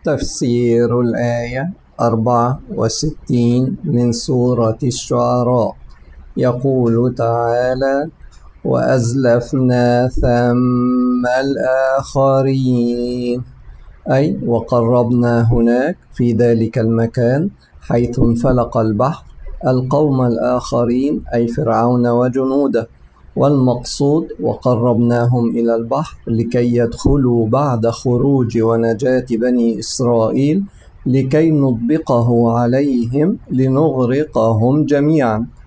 تفسير الآية 64 من سورة الشعراء. يقول تعالى: وأزلفنا ثم الآخرين، أي وقربنا هناك في ذلك المكان حيث انفلق البحر القوم الآخرين، أي فرعون وجنوده، والمقصود وقربناهم إلى البحر لكي يدخلوا بعد خروج ونجاة بني إسرائيل، لكي نطبقه عليهم لنغرقهم جميعا.